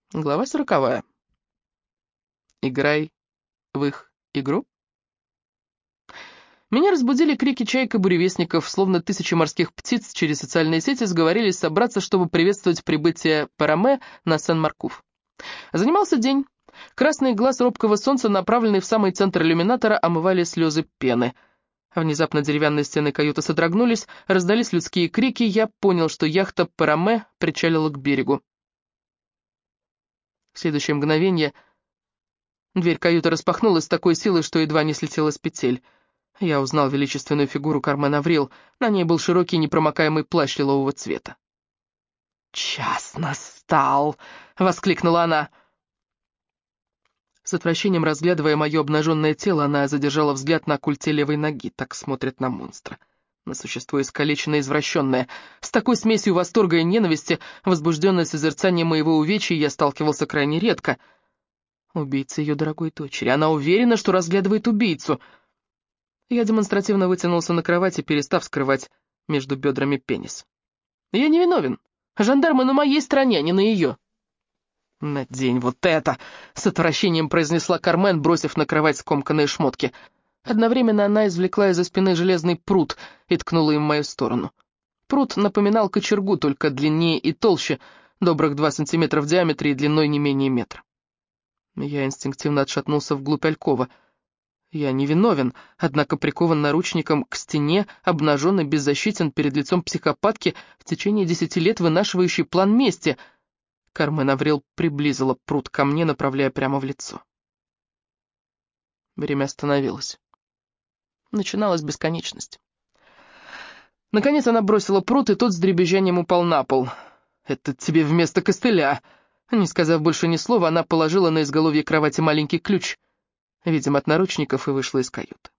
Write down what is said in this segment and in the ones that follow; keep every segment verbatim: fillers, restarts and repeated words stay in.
Глава сороковая. Играй в их игру. Меня разбудили крики чаек и буревестников, словно тысячи морских птиц через социальные сети сговорились собраться, чтобы приветствовать прибытие Параме на Сен-Маркуф. Занимался день. Красный глаз робкого солнца, направленный в самый центр иллюминатора, омывали слезы пены. Внезапно деревянные стены каюты содрогнулись, раздались людские крики, я понял, что яхта Параме причалила к берегу. В следующее мгновение дверь каюты распахнулась с такой силой, что едва не слетела с петель. Я узнал величественную фигуру Кармен Аврил. На ней был широкий непромокаемый плащ лилового цвета. «Час настал!» — воскликнула она. С отвращением разглядывая мое обнаженное тело, она задержала взгляд на культе левой ноги. Так смотрят на монстра. На существо искалеченное и извращенное. С такой смесью восторга и ненависти, возбужденное созерцанием моего увечья, я сталкивался крайне редко. Убийца ее дорогой дочери. Она уверена, что разглядывает убийцу. Я демонстративно вытянулся на кровати, перестав скрывать между бедрами пенис. Я не виновен. Жандармы на моей стороне, а не на ее. «Надень вот это!» — с отвращением произнесла Кармен, бросив на кровать скомканные шмотки. Одновременно она извлекла из-за спины железный прут и ткнула им в мою сторону. Прут напоминал кочергу, только длиннее и толще, добрых два сантиметра в диаметре и длиной не менее метра. Я инстинктивно отшатнулся вглубь алькова. Я не виновен, однако прикован наручником к стене, обнажен и беззащитен перед лицом психопатки, в течение десяти лет вынашивающей план мести. Кармен Аврил приблизила прут ко мне, направляя прямо в лицо. Время остановилось. Начиналась бесконечность. Наконец она бросила прут, и тот с дребезжанием упал на пол. «Это тебе вместо костыля!» Не сказав больше ни слова, она положила на изголовье кровати маленький ключ, видимо, от наручников, и вышла из каюты.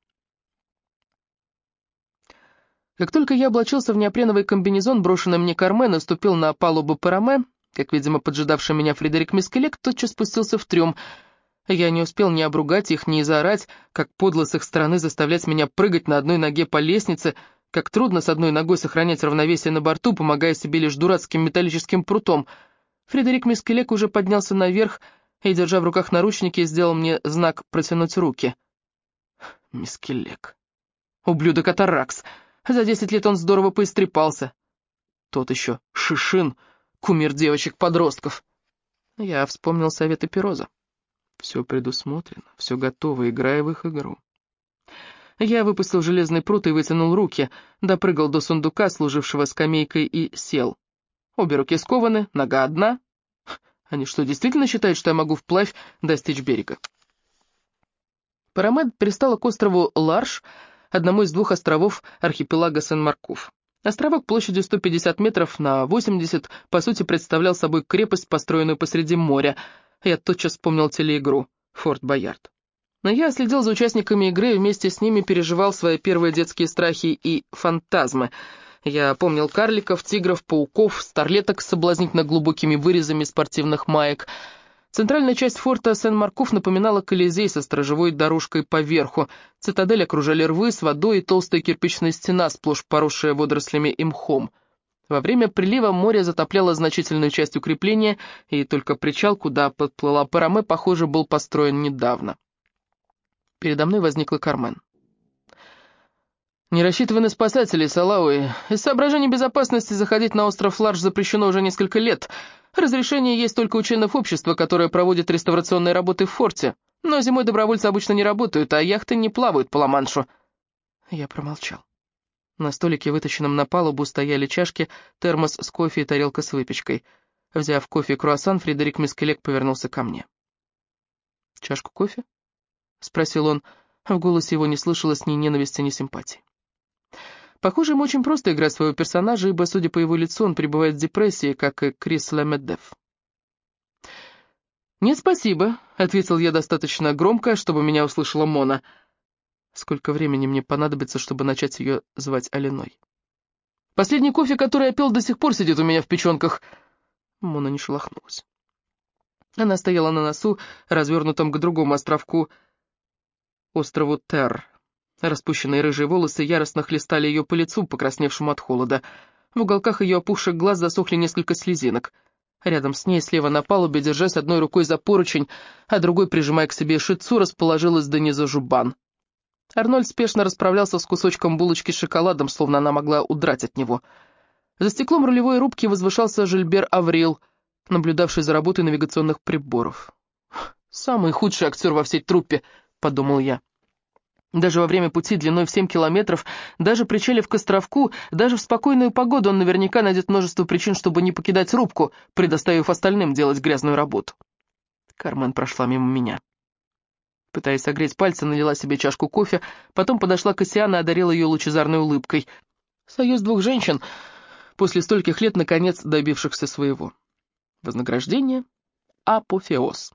Как только я облачился в неопреновый комбинезон, брошенный мне Кармен, и ступил на палубу Параме, как, видимо, поджидавший меня Фредерик Мискелек, тотчас спустился в трюм. Я не успел ни обругать их, ни заорать, как подло с их стороны заставлять меня прыгать на одной ноге по лестнице, как трудно с одной ногой сохранять равновесие на борту, помогая себе лишь дурацким металлическим прутом. Фредерик Мискелек уже поднялся наверх и, держа в руках наручники, сделал мне знак протянуть руки. Мискелек. Ублюдок Атаракс. За десять лет он здорово поистрепался. Тот еще Шишин, кумир девочек-подростков. Я вспомнил советы Пироза. Все предусмотрено, все готово, играя в их игру. Я выпустил железный прут и вытянул руки, допрыгал до сундука, служившего скамейкой, и сел. Обе руки скованы, нога одна. Они что, действительно считают, что я могу вплавь достичь берега? Параме пристала к острову Ларш, одному из двух островов архипелага Сен-Маркуф. Островок площадью сто пятьдесят метров на восемьдесят, по сути, представлял собой крепость, построенную посреди моря. Я тотчас вспомнил телеигру «Форт Боярд». Но я следил за участниками игры и вместе с ними переживал свои первые детские страхи и фантазмы. Я помнил карликов, тигров, пауков, старлеток с соблазнительно глубокими вырезами спортивных маек. Центральная часть форта Сен-Маркуф напоминала Колизей со сторожевой дорожкой поверху. Цитадель окружали рвы с водой и толстая кирпичная стена, сплошь поросшая водорослями и мхом. Во время прилива море затопляло значительную часть укрепления, и только причал, куда подплыла Параме, похоже, был построен недавно. Передо мной возникла Кармен. «Не рассчитывай на спасателей, Салауи. Из соображений безопасности заходить на остров Ларш запрещено уже несколько лет. Разрешение есть только у членов общества, которое проводит реставрационные работы в форте. Но зимой добровольцы обычно не работают, а яхты не плавают по Ла-Маншу». Я промолчал. На столике, вытащенном на палубу, стояли чашки, термос с кофе и тарелка с выпечкой. Взяв кофе и круассан, Фредерик Мискелек повернулся ко мне. «Чашку кофе?» — спросил он. В голосе его не слышалось ни ненависти, ни симпатии. Похоже, ему очень просто играть своего персонажа, ибо, судя по его лицу, он пребывает в депрессии, как и Крис Лемедеф. «Нет, спасибо», — ответил я достаточно громко, чтобы меня услышала Мона. Сколько времени мне понадобится, чтобы начать ее звать Алиной? «Последний кофе, который я пил, до сих пор сидит у меня в печенках». Мона не шелохнулась. Она стояла на носу, развернутом к другому островку, острову Терр. Распущенные рыжие волосы яростно хлестали ее по лицу, покрасневшему от холода. В уголках ее опухших глаз засохли несколько слезинок. Рядом с ней, слева на палубе, держась одной рукой за поручень, а другой, прижимая к себе шицу, расположилась Дениза Жубан. Арнольд спешно расправлялся с кусочком булочки с шоколадом, словно она могла удрать от него. За стеклом рулевой рубки возвышался Жильбер Аврил, наблюдавший за работой навигационных приборов. «Самый худший актер во всей труппе», — подумал я. Даже во время пути длиной в семь километров, даже причалив к островку, даже в спокойную погоду он наверняка найдет множество причин, чтобы не покидать рубку, предоставив остальным делать грязную работу. Кармен прошла мимо меня. Пытаясь согреть пальцы, налила себе чашку кофе, потом подошла к Осиану и одарила ее лучезарной улыбкой. Союз двух женщин, после стольких лет, наконец, добившихся своего. Вознаграждение — апофеоз.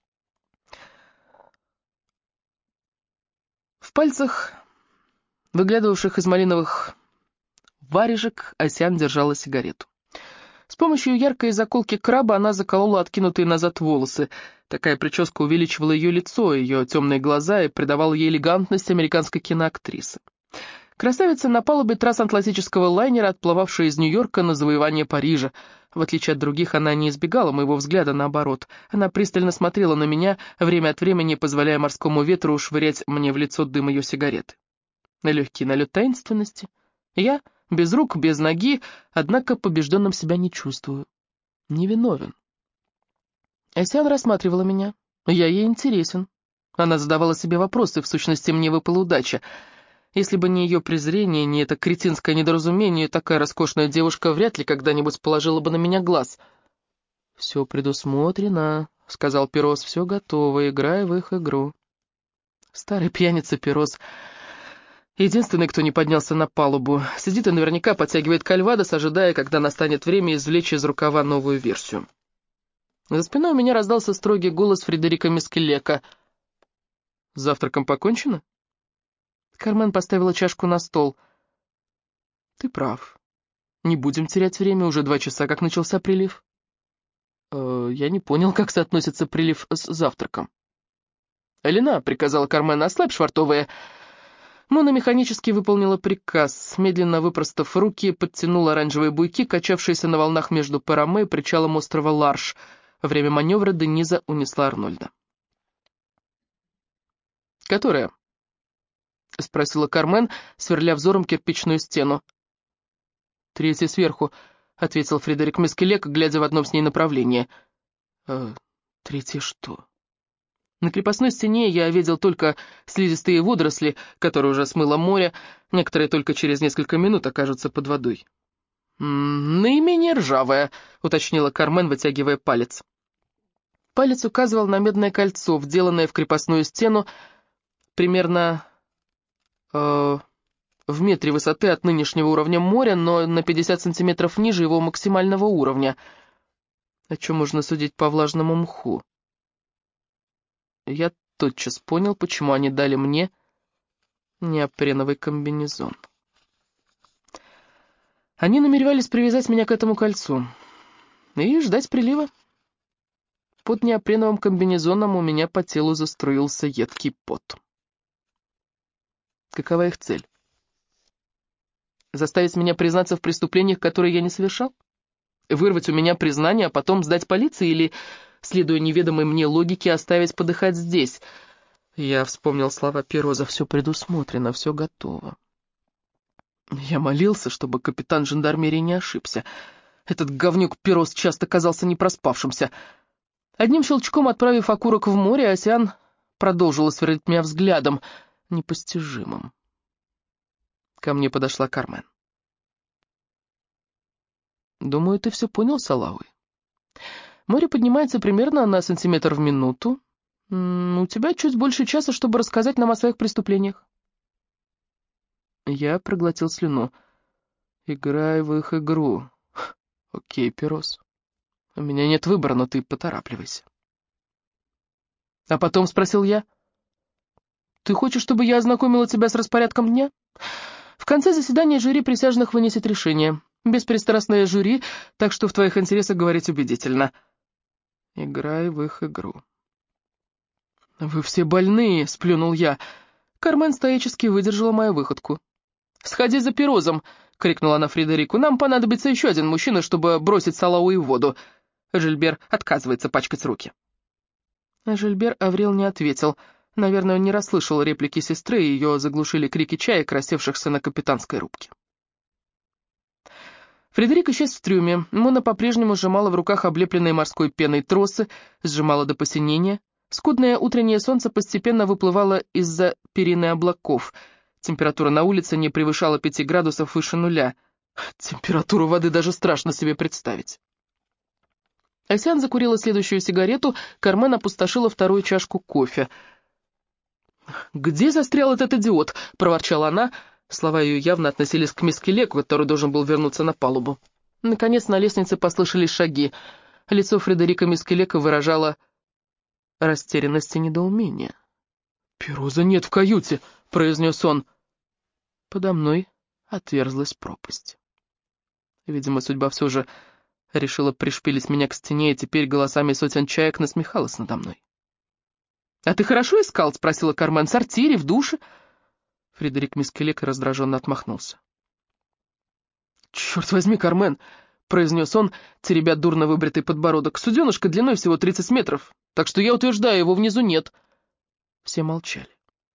В пальцах, выглядывавших из малиновых варежек, Осиан держала сигарету. С помощью яркой заколки краба она заколола откинутые назад волосы. Такая прическа увеличивала ее лицо, ее темные глаза и придавала ей элегантность американской киноактрисы. Красавица на палубе трансатлантического лайнера, отплывавшая из Нью-Йорка на завоевание Парижа. В отличие от других, она не избегала моего взгляда, наоборот. Она пристально смотрела на меня, время от времени позволяя морскому ветру швырять мне в лицо дым ее сигареты. Легкий налет таинственности. Я, без рук, без ноги, однако побежденным себя не чувствую. Невиновен. Осиан рассматривала меня. Я ей интересен. Она задавала себе вопросы, в сущности, мне выпала удача. Если бы не ее презрение, не это кретинское недоразумение, такая роскошная девушка вряд ли когда-нибудь положила бы на меня глаз. «Все предусмотрено», — сказал Перос, — «все готово, играй в их игру». Старый пьяница Перос, единственный, кто не поднялся на палубу, сидит и наверняка подтягивает кальвадос, ожидая, когда настанет время извлечь из рукава новую версию. За спиной у меня раздался строгий голос Фредерика Мискелека. «С завтраком покончено?» Кармен поставила чашку на стол. «Ты прав. Не будем терять время, уже два часа, как начался прилив». «Э, я не понял, как соотносится прилив с завтраком». «Элина», — приказала Кармен, — «ослабь швартовые». Мона механически выполнила приказ, медленно выпростав руки, подтянула оранжевые буйки, качавшиеся на волнах между Параме и причалом острова Ларш. Во время маневра Дениза унесла Арнольда. «Которая?» — спросила Кармен, сверля взором кирпичную стену. «Третья сверху», — ответил Фредерик Мискелек, глядя в одном с ней направлении. «Э, третья что?» На крепостной стене я видел только слизистые водоросли, которые уже смыло море, некоторые только через несколько минут окажутся под водой. «М-м, «наименее ржавая», — уточнила Кармен, вытягивая палец. Палец указывал на медное кольцо, вделанное в крепостную стену, примерно э, в метре высоты от нынешнего уровня моря, но на пятьдесят сантиметров ниже его максимального уровня, о чем можно судить по влажному мху. Я тотчас понял, почему они дали мне неопреновый комбинезон. Они намеревались привязать меня к этому кольцу и ждать прилива. Под неопреновым комбинезоном у меня по телу заструился едкий пот. Какова их цель? Заставить меня признаться в преступлениях, которые я не совершал? Вырвать у меня признание, а потом сдать полиции или, следуя неведомой мне логике, оставить подыхать здесь? Я вспомнил слова Пероза: «Все предусмотрено, все готово». Я молился, чтобы капитан жандармерии не ошибся. Этот говнюк Пероз часто казался непроспавшимся. Одним щелчком отправив окурок в море, Осиан продолжила сверлить меня взглядом, непостижимым. Ко мне подошла Кармен. «Думаю, ты все понял, Салауи. Море поднимается примерно на сантиметр в минуту. У тебя чуть больше часа, чтобы рассказать нам о своих преступлениях». Я проглотил слюну. «Играй в их игру. Окей, Перос. У меня нет выбора, но ты поторапливайся». «А потом?» — спросил я. «Ты хочешь, чтобы я ознакомила тебя с распорядком дня? В конце заседания жюри присяжных вынесет решение. Беспристрастное жюри, так что в твоих интересах говорить убедительно». «Играй в их игру». «Вы все больные», — сплюнул я. Кармен стоически выдержала мою выходку. «Сходи за Перозом», — крикнула она Фредерику. «Нам понадобится еще один мужчина, чтобы бросить Салауи в воду». Жильбер отказывается пачкать руки». Жильбер Аврил не ответил. Наверное, он не расслышал реплики сестры, и ее заглушили крики чаек, рассевшихся на капитанской рубке. Фредерик исчез в трюме. Мона по-прежнему сжимала в руках облепленные морской пеной тросы, сжимала до посинения. Скудное утреннее солнце постепенно выплывало из-за перины облаков. Температура на улице не превышала пяти градусов выше нуля. Температуру воды даже страшно себе представить. Асян закурила следующую сигарету, Кармен опустошила вторую чашку кофе. «Где застрял этот идиот?» — проворчала она. Слова ее явно относились к мисс Келеку, который должен был вернуться на палубу. Наконец на лестнице послышались шаги. Лицо Фредерика мисс Келека выражало растерянность и недоумение. «Пироза нет в каюте», — произнес он. Подо мной отверзлась пропасть. Видимо, судьба все же решила пришпилить меня к стене, и теперь голосами сотен чаек насмехалась надо мной. «А ты хорошо искал?» — спросила Кармен. «В сортире, в душе?» Фредерик Мискелек раздраженно отмахнулся. «Черт возьми, Кармен!» — произнес он, теребя дурно выбритый подбородок. «Суденышко длиной всего тридцать метров, так что я утверждаю, его внизу нет». Все молчали.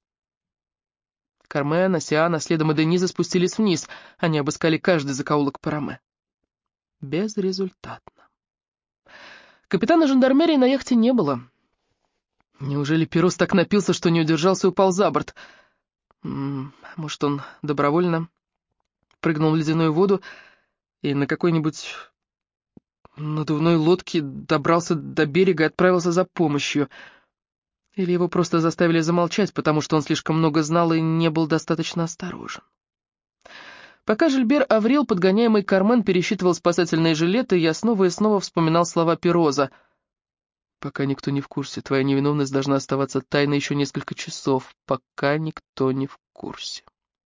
Кармен, Асиана, следом и Дениза спустились вниз. Они обыскали каждый закоулок Параме. Безрезультатно. Капитана жандармерии на яхте не было. Неужели Пирос так напился, что не удержался и упал за борт? М-м, может, он добровольно прыгнул в ледяную воду и на какой-нибудь надувной лодке добрался до берега и отправился за помощью. Или его просто заставили замолчать, потому что он слишком много знал и не был достаточно осторожен. Пока Жильбер Аврил, подгоняемый Кармен, пересчитывал спасательные жилеты, я снова и снова вспоминал слова Пироза. «Пока никто не в курсе, твоя невиновность должна оставаться тайной еще несколько часов, пока никто не в курсе».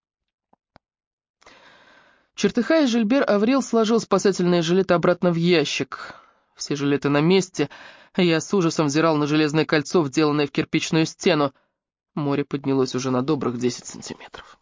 Чертыхаясь, Жильбер Аврил сложил спасательные жилеты обратно в ящик. Все жилеты на месте. Я с ужасом взирал на железное кольцо, вделанное в кирпичную стену. Море поднялось уже на добрых десять сантиметров.